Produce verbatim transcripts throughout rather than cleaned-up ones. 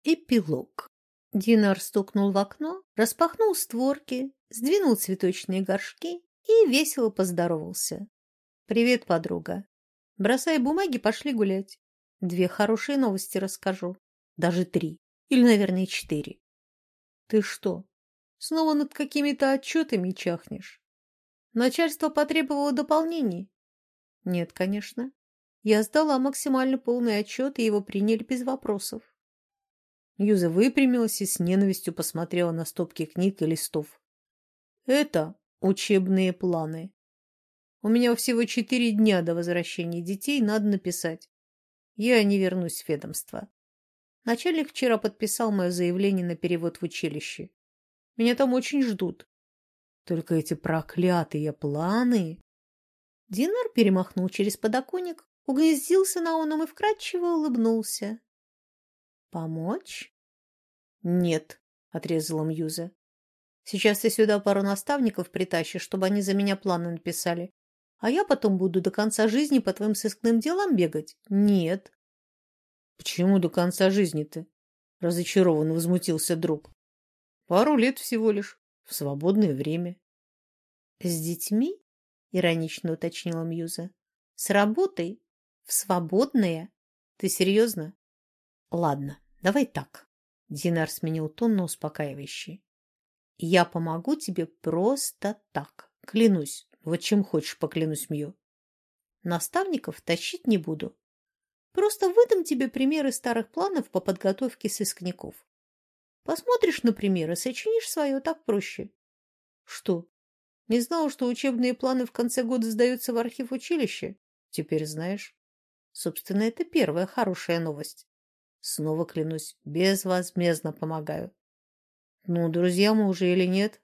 Эпилог. Динар стукнул в окно, распахнул створки, сдвинул цветочные горшки и весело поздоровался. «Привет, подруга. Бросай бумаги, пошли гулять. Две хорошие новости расскажу. Даже три. Или, наверное, четыре. Ты что, снова над какими-то отчетами чахнешь? Начальство потребовало дополнений? Нет, конечно. Я сдала максимально полный отчет, и его приняли без вопросов. Юза выпрямилась и с ненавистью посмотрела на стопки книг и листов. Это учебные планы. У меня всего четыре дня до возвращения детей, надо написать. Я не вернусь в ведомство. Начальник вчера подписал мое заявление на перевод в училище. Меня там очень ждут. Только эти проклятые планы... Динар перемахнул через подоконник, угнездился на оном и вкрадчиво улыбнулся. «Помочь?» «Нет», — отрезала Мьюза. «Сейчас ты сюда пару наставников притащишь, чтобы они за меня планы написали. А я потом буду до конца жизни по твоим сыскным делам бегать? Нет». «Почему до конца жизни-то?» — разочарованно возмутился друг. «Пару лет всего лишь, в свободное время». «С детьми?» — иронично уточнила Мьюза. «С работой? В свободное? Ты серьезно?» «Ладно, давай так». Динар сменил тон на успокаивающий. «Я помогу тебе просто так. Клянусь. Вот чем хочешь поклянусь, Мью. Наставников тащить не буду. Просто выдам тебе примеры старых планов по подготовке сыскников. Посмотришь на примеры, сочинишь свое, так проще». «Что? Не знал, что учебные планы в конце года сдаются в архив училища? Теперь знаешь. Собственно, это первая хорошая новость. Снова клянусь, безвозмездно помогаю. Ну, друзья мы уже или нет?»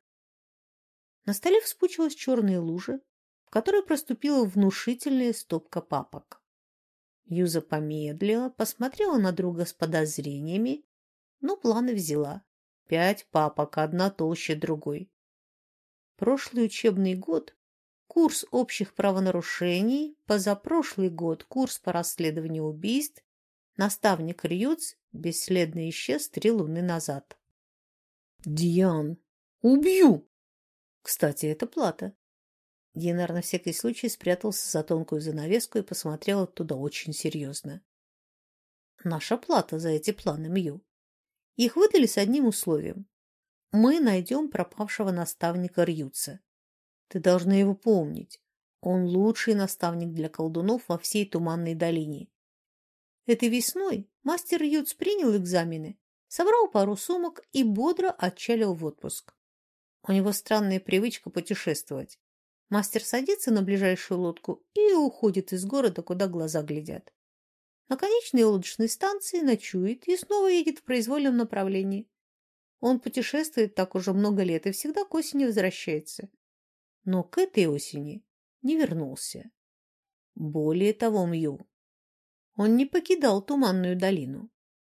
На столе вспучилась черная лужа, в которой проступила внушительная стопка папок. Юза помедлила, посмотрела на друга с подозрениями, но планы взяла. Пять папок, одна толще другой. Прошлый учебный год — курс общих правонарушений, позапрошлый год — курс по расследованию убийств, наставник Рьюц бесследно исчез три луны назад. «Диан, убью!» «Кстати, это плата». Динар на всякий случай спрятался за тонкую занавеску и посмотрел оттуда очень серьезно. «Наша плата за эти планы, Мью. Их выдали с одним условием. Мы найдем пропавшего наставника Рьюца. Ты должна его помнить. Он лучший наставник для колдунов во всей Туманной долине. Этой весной мастер Рьюц принял экзамены, собрал пару сумок и бодро отчалил в отпуск. У него странная привычка путешествовать. Мастер садится на ближайшую лодку и уходит из города, куда глаза глядят. На конечной лодочной станции ночует и снова едет в произвольном направлении. Он путешествует так уже много лет и всегда к осени возвращается. Но к этой осени не вернулся. Более того, Мью, он не покидал Туманную долину.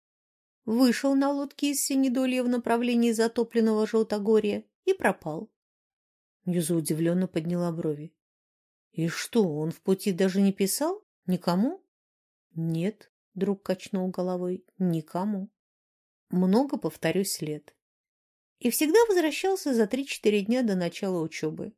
Вышел на лодке из Синедолья в направлении затопленного Желтогорья и пропал. Юза удивленно подняла брови. И что, он в пути даже не писал? Никому? Нет, друг качнул головой, никому. Много, повторюсь, лет. И всегда возвращался за три-четыре дня до начала учебы.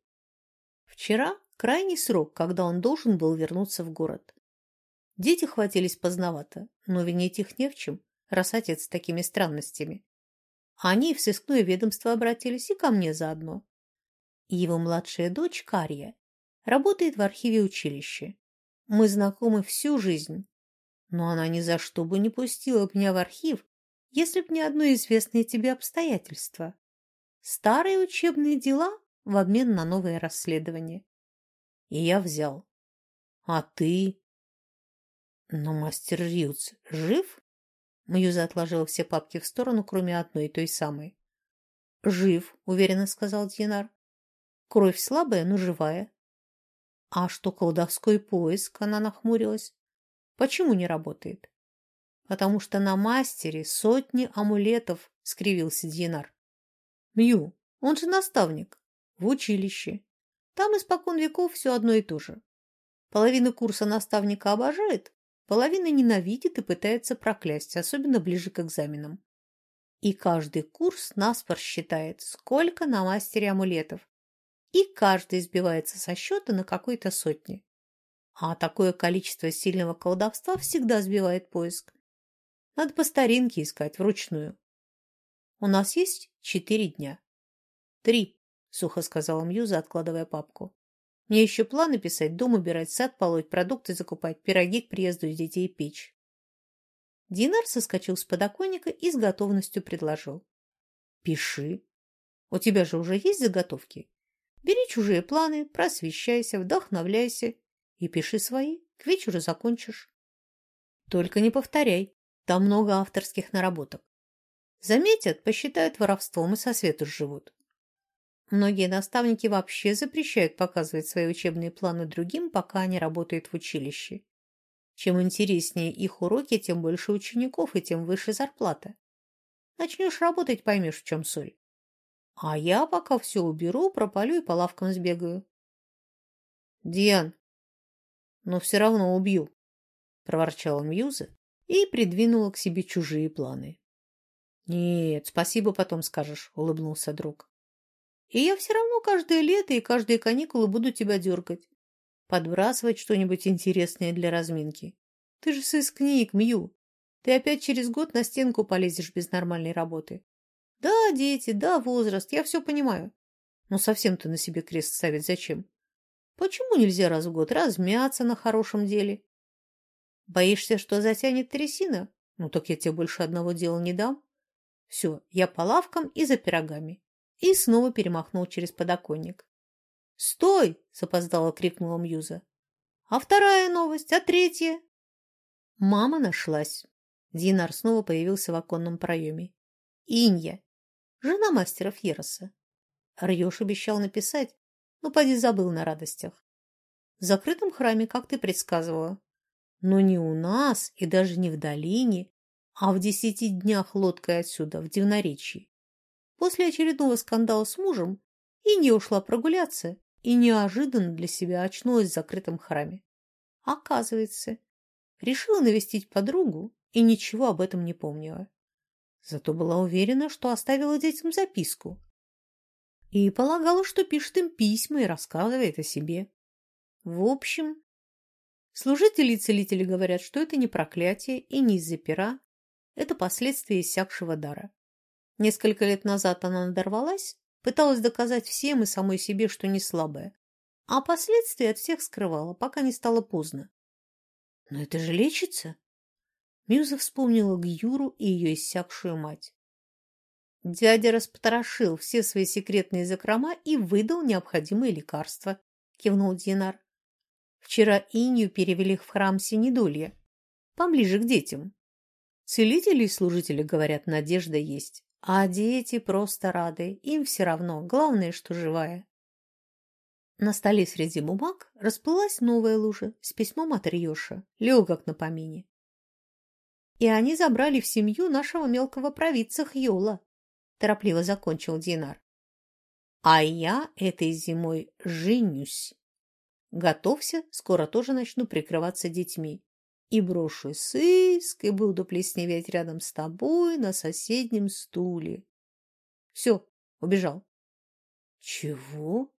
Вчера крайний срок, когда он должен был вернуться в город. Дети хватились поздновато, но винить их не в чем, раз отец с такими странностями. Они в сыскное ведомство обратились и ко мне заодно. Его младшая дочь, Кария, работает в архиве училища. Мы знакомы всю жизнь, но она ни за что бы не пустила бы меня в архив, если б не одно известное тебе обстоятельство. Старые учебные дела в обмен на новое расследование. И я взял. А ты? Но мастер Рьюц жив? Мьюза отложила все папки в сторону, кроме одной, той самой. «Жив», — уверенно сказал Динар. «Кровь слабая, но живая». «А что колдовской поиск?» — она нахмурилась. «Почему не работает?» «Потому что на мастере сотни амулетов», — скривился Динар. «Мью, он же наставник. В училище. Там испокон веков все одно и то же. Половина курса наставника обожает, половина ненавидит и пытается проклясть, особенно ближе к экзаменам. И каждый курс наспор считает, сколько на мастере амулетов. И каждый сбивается со счета на какой-то сотне. А такое количество сильного колдовства всегда сбивает поиск. Надо по старинке искать, вручную. У нас есть четыре дня. Три, сухо сказала Мьюза, откладывая папку. Мне еще планы писать, дом убирать, сад полоть, продукты закупать, пироги к приезду детей печь. Динар соскочил с подоконника и с готовностью предложил. Пиши. У тебя же уже есть заготовки? Бери чужие планы, просвещайся, вдохновляйся и пиши свои. К вечеру закончишь. Только не повторяй. Там много авторских наработок. Заметят, посчитают воровством и со свету сживут. Многие наставники вообще запрещают показывать свои учебные планы другим, пока они работают в училище. Чем интереснее их уроки, тем больше учеников и тем выше зарплата. Начнешь работать, поймешь, в чем соль. А я пока все уберу, пропалю и по лавкам сбегаю. Диан, но все равно убью, проворчала Мьюза и придвинула к себе чужие планы. Нет, спасибо, потом скажешь, улыбнулся друг. И я все равно каждое лето и каждые каникулы буду тебя дергать. Подбрасывать что-нибудь интересное для разминки. Ты же сыскник, Мью. Ты опять через год на стенку полезешь без нормальной работы. Да, дети, да, возраст, я все понимаю. Но совсем-то на себе крест ставить зачем? Почему нельзя раз в год размяться на хорошем деле? Боишься, что затянет трясина? Ну так я тебе больше одного дела не дам. Все, я по лавкам и за пирогами. И снова перемахнул через подоконник. «Стой!» – запоздало крикнула Мьюза. «А вторая новость? А третья?» Мама нашлась. Динар снова появился в оконном проеме. Инья, жена мастера Фьероса. Рьёш обещал написать, но поди забыл на радостях. В закрытом храме, как ты предсказывала. Но не у нас и даже не в долине, а в десяти днях лодкой отсюда, в Дивноречье. После очередного скандала с мужем Инья ушла прогуляться и неожиданно для себя очнулась в закрытом храме. Оказывается, решила навестить подругу и ничего об этом не помнила. Зато была уверена, что оставила детям записку. И полагала, что пишет им письма и рассказывает о себе. В общем, служители и целители говорят, что это не проклятие и не из-за пера, это последствия иссякшего дара. Несколько лет назад она надорвалась, пыталась доказать всем и самой себе, что не слабая, а последствия от всех скрывала, пока не стало поздно. Но это же лечится. Мьюза вспомнила Гюру и ее иссякшую мать. Дядя распотрошил все свои секретные закрома и выдал необходимые лекарства, кивнул Динар. Вчера Инью перевели в храм Синедолья, поближе к детям. Целители и служители говорят, надежда есть. А дети просто рады, им все равно, главное, что живая. На столе среди бумаг расплылась новая лужа с письмом от Рьёша, легок на помине. И они забрали в семью нашего мелкого провидца Хьола, торопливо закончил Динар. А я этой зимой женюсь. Готовься, скоро тоже начну прикрываться детьми. И брошу сыск, и буду плесневеть рядом с тобой на соседнем стуле. Все, убежал. Чего?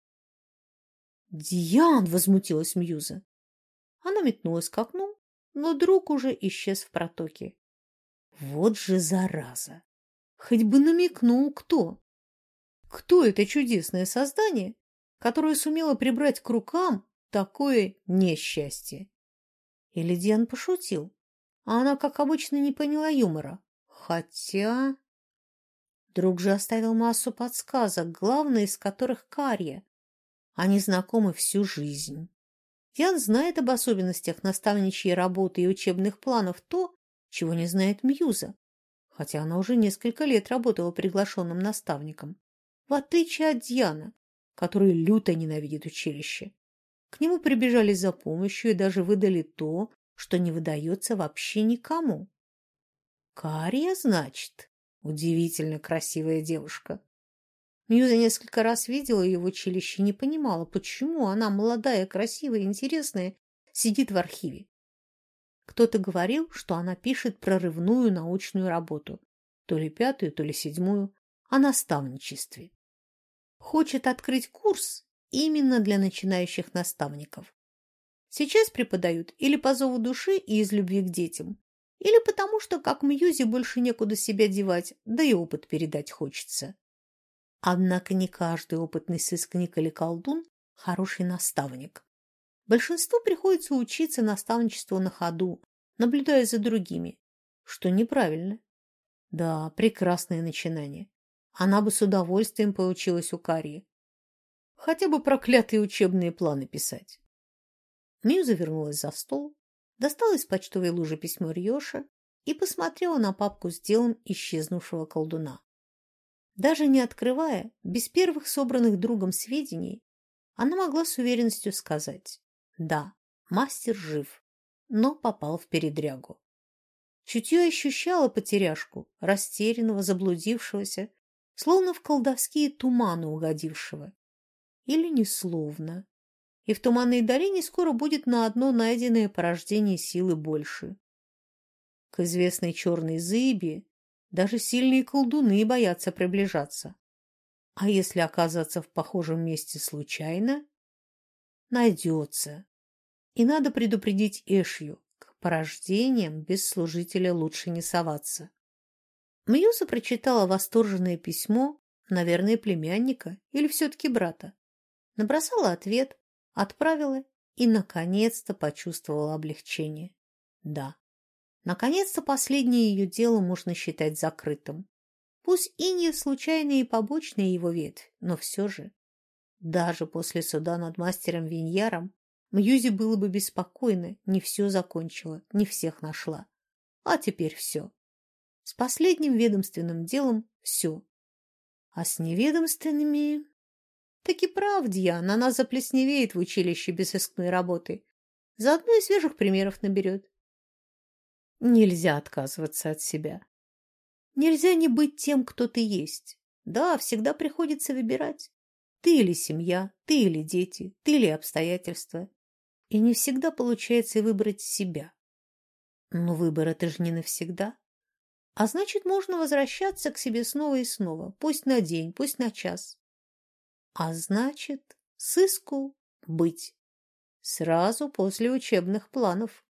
Диан, возмутилась Мьюза. Она метнулась к окну, но друг уже исчез в протоке. Вот же зараза! Хоть бы намекнул, кто. Кто это чудесное создание, которое сумело прибрать к рукам такое несчастье? Или Диан пошутил, а она, как обычно, не поняла юмора. Хотя... Друг же оставил массу подсказок, главная из которых Карья. Они знакомы всю жизнь. Диан знает об особенностях наставничьей работы и учебных планов то, чего не знает Мьюза, хотя она уже несколько лет работала приглашенным наставником, в отличие от Диана, который люто ненавидит училище. К нему прибежали за помощью и даже выдали то, что не выдается вообще никому. Кария, значит, удивительно красивая девушка. Мьюза несколько раз видела ее в училище и не понимала, почему она, молодая, красивая и интересная, сидит в архиве. Кто-то говорил, что она пишет прорывную научную работу, то ли пятую, то ли седьмую, о наставничестве. Хочет открыть курс именно для начинающих наставников. Сейчас преподают или по зову души и из любви к детям, или потому что, как Мьюзи, больше некуда себя девать, да и опыт передать хочется. Однако не каждый опытный сыскник или колдун – хороший наставник. Большинству приходится учиться наставничеству на ходу, наблюдая за другими, что неправильно. Да, прекрасное начинание. Она бы с удовольствием поучилась у Карии. Хотя бы проклятые учебные планы писать. Мьюза вернулась за стол, достала из почтовой лужи письмо Рьоша и посмотрела на папку с делом исчезнувшего колдуна. Даже не открывая, без первых собранных другом сведений, она могла с уверенностью сказать: да, мастер жив, но попал в передрягу. Чутье ощущало потеряшку, растерянного, заблудившегося, словно в колдовские туманы угодившего. Или несловно. И в туманной долине скоро будет на одно найденное порождение силы больше. К известной черной зыби даже сильные колдуны боятся приближаться. А если оказаться в похожем месте случайно? Найдется. И надо предупредить Эшью, к порождениям без служителя лучше не соваться. Мьюза прочитала восторженное письмо, наверное, племянника или все-таки брата. Набросала ответ, отправила и, наконец-то, почувствовала облегчение. Да, наконец-то последнее ее дело можно считать закрытым. Пусть и не случайная и побочная его ветвь, но все же. Даже после суда над мастером Виньяром Мьюзи было бы беспокойно, не все закончила, не всех нашла. А теперь все. С последним ведомственным делом все. А с неведомственными... Таки правдья, на нас заплесневеет в училище без искной работы. Заодно и свежих примеров наберет. Нельзя отказываться от себя. Нельзя не быть тем, кто ты есть. Да, всегда приходится выбирать. Ты или семья, ты или дети, ты или обстоятельства. И не всегда получается выбрать себя. Но выбор – это же не навсегда. А значит, можно возвращаться к себе снова и снова, пусть на день, пусть на час. А значит, сыску быть. Сразу после учебных планов.